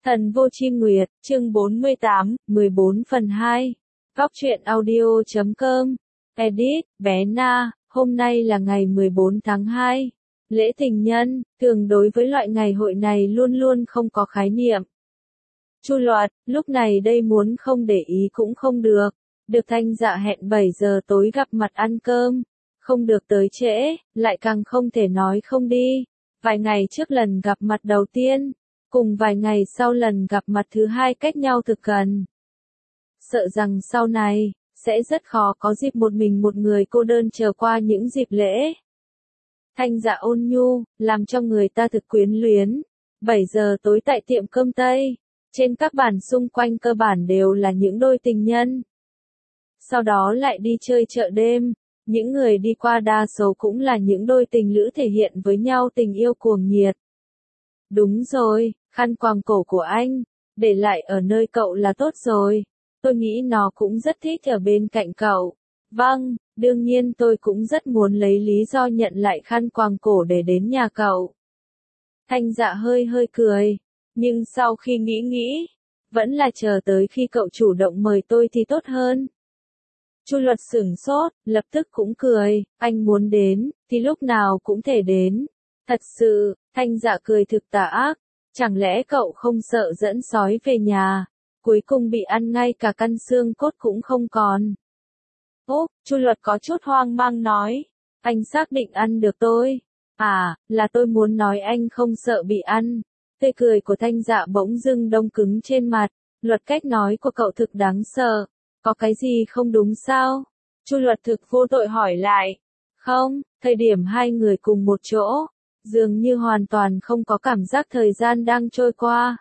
Thần Vô Chi Nguyệt, chương 48, 14 phần 2. Góc truyện audio.com. Edit, bé Na, hôm nay là ngày 14 tháng 2. Lễ tình nhân, thường đối với loại ngày hội này luôn luôn không có khái niệm. Chu Loạt, lúc này đây muốn không để ý cũng không được. Được Thanh Dạ hẹn 7 giờ tối gặp mặt ăn cơm. Không được tới trễ, lại càng không thể nói không đi. Vài ngày trước lần gặp mặt đầu tiên, cùng vài ngày sau lần gặp mặt thứ hai cách nhau thực gần. Sợ rằng sau này, sẽ rất khó có dịp một mình một người cô đơn chờ qua những dịp lễ. Thanh Dạ ôn nhu, làm cho người ta thực quyến luyến. 7 giờ tối tại tiệm cơm Tây, trên các bàn xung quanh cơ bản đều là những đôi tình nhân. Sau đó lại đi chơi chợ đêm, những người đi qua đa số cũng là những đôi tình lữ thể hiện với nhau tình yêu cuồng nhiệt. Đúng rồi, khăn quàng cổ của anh, để lại ở nơi cậu là tốt rồi. Tôi nghĩ nó cũng rất thích ở bên cạnh cậu. Vâng, đương nhiên tôi cũng rất muốn lấy lý do nhận lại khăn quàng cổ để đến nhà cậu. Thanh Dạ hơi cười, nhưng sau khi nghĩ, vẫn là chờ tới khi cậu chủ động mời tôi thì tốt hơn. Chu Luật sửng sốt, lập tức cũng cười, anh muốn đến, thì lúc nào cũng thể đến. Thật sự, Thanh Dạ cười thực tà ác, chẳng lẽ cậu không sợ dẫn sói về nhà, cuối cùng bị ăn ngay cả căn xương cốt cũng không còn. Ố, Chu Luật có chút hoang mang nói, anh xác định ăn được tôi. À, là tôi muốn nói anh không sợ bị ăn. Tươi cười của Thanh Dạ bỗng dưng đông cứng trên mặt, Luật cách nói của cậu thực đáng sợ. Có cái gì không đúng sao? Chu Luật thực vô tội hỏi lại. Không, thời điểm hai người cùng một chỗ, dường như hoàn toàn không có cảm giác thời gian đang trôi qua.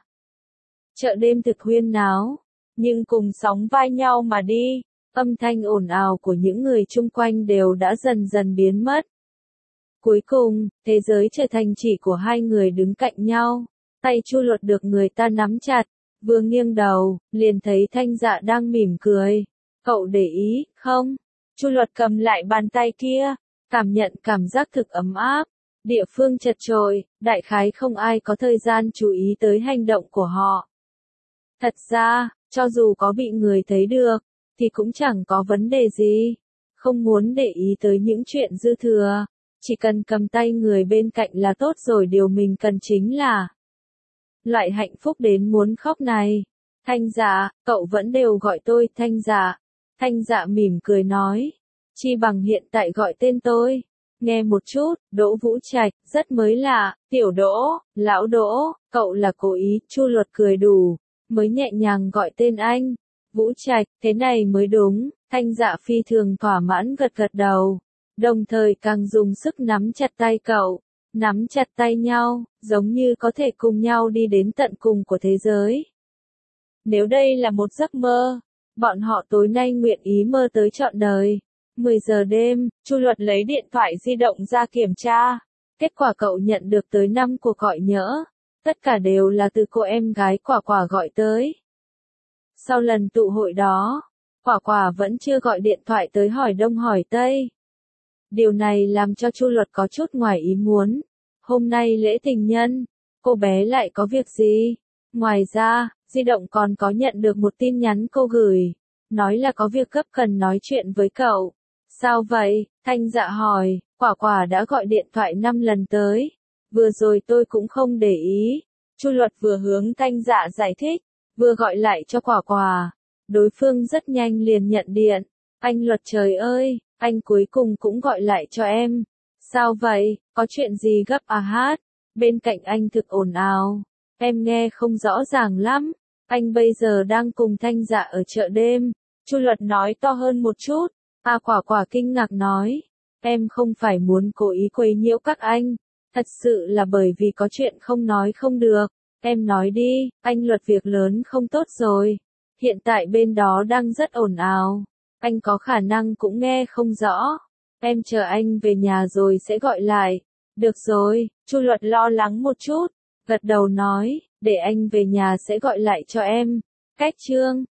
Chợ đêm thực huyên náo, nhưng cùng sóng vai nhau mà đi, âm thanh ồn ào của những người chung quanh đều đã dần dần biến mất. Cuối cùng, thế giới trở thành chỉ của hai người đứng cạnh nhau, tay Chu Luật được người ta nắm chặt. Vừa nghiêng đầu, liền thấy Thanh Dạ đang mỉm cười. Cậu để ý, không? Chu Luật cầm lại bàn tay kia, cảm nhận cảm giác thực ấm áp. Địa phương chật chội, đại khái không ai có thời gian chú ý tới hành động của họ. Thật ra, cho dù có bị người thấy được, thì cũng chẳng có vấn đề gì. Không muốn để ý tới những chuyện dư thừa. Chỉ cần cầm tay người bên cạnh là tốt rồi, điều mình cần chính là loại hạnh phúc đến muốn khóc này. Thanh Dạ, cậu vẫn đều gọi tôi Thanh Dạ. Thanh Dạ mỉm cười nói. Chi bằng hiện tại gọi tên tôi. Nghe một chút, Đỗ Vũ Trạch, rất mới lạ. Tiểu Đỗ, Lão Đỗ, cậu là cố ý. Chu Luật cười đủ, mới nhẹ nhàng gọi tên anh. Vũ Trạch, thế này mới đúng. Thanh Dạ phi thường thỏa mãn gật đầu. Đồng thời càng dùng sức nắm chặt tay cậu. Nắm chặt tay nhau, giống như có thể cùng nhau đi đến tận cùng của thế giới. Nếu đây là một giấc mơ, bọn họ tối nay nguyện ý mơ tới trọn đời. 10 giờ đêm, Chu Luật lấy điện thoại di động ra kiểm tra. Kết quả cậu nhận được tới 5 cuộc gọi nhỡ. Tất cả đều là từ cô em gái Quả Quả gọi tới. Sau lần tụ hội đó, Quả Quả vẫn chưa gọi điện thoại tới hỏi đông hỏi tây. Điều này làm cho Chu Luật có chút ngoài ý muốn. Hôm nay lễ tình nhân, cô bé lại có việc gì? Ngoài ra, di động còn có nhận được một tin nhắn cô gửi, nói là có việc gấp cần nói chuyện với cậu. Sao vậy? Thanh Dạ hỏi, Quả Quả đã gọi điện thoại 5 lần tới. Vừa rồi tôi cũng không để ý. Chu Luật vừa hướng Thanh Dạ giải thích, vừa gọi lại cho Quả Quả. Đối phương rất nhanh liền nhận điện. Anh Luật trời ơi, anh cuối cùng cũng gọi lại cho em. Sao vậy, có chuyện gì gấp à hát? Bên cạnh anh thực ồn ào. Em nghe không rõ ràng lắm. Anh bây giờ đang cùng Thanh Dạ ở chợ đêm. Chu Luật nói to hơn một chút. À Quả Quả kinh ngạc nói. Em không phải muốn cố ý quấy nhiễu các anh. Thật sự là bởi vì có chuyện không nói không được. Em nói đi, anh Luật việc lớn không tốt rồi. Hiện tại bên đó đang rất ồn ào. Anh có khả năng cũng nghe không rõ. Em chờ anh về nhà rồi sẽ gọi lại. Được rồi, Chu Luật lo lắng một chút, gật đầu nói, để anh về nhà sẽ gọi lại cho em. Cách chương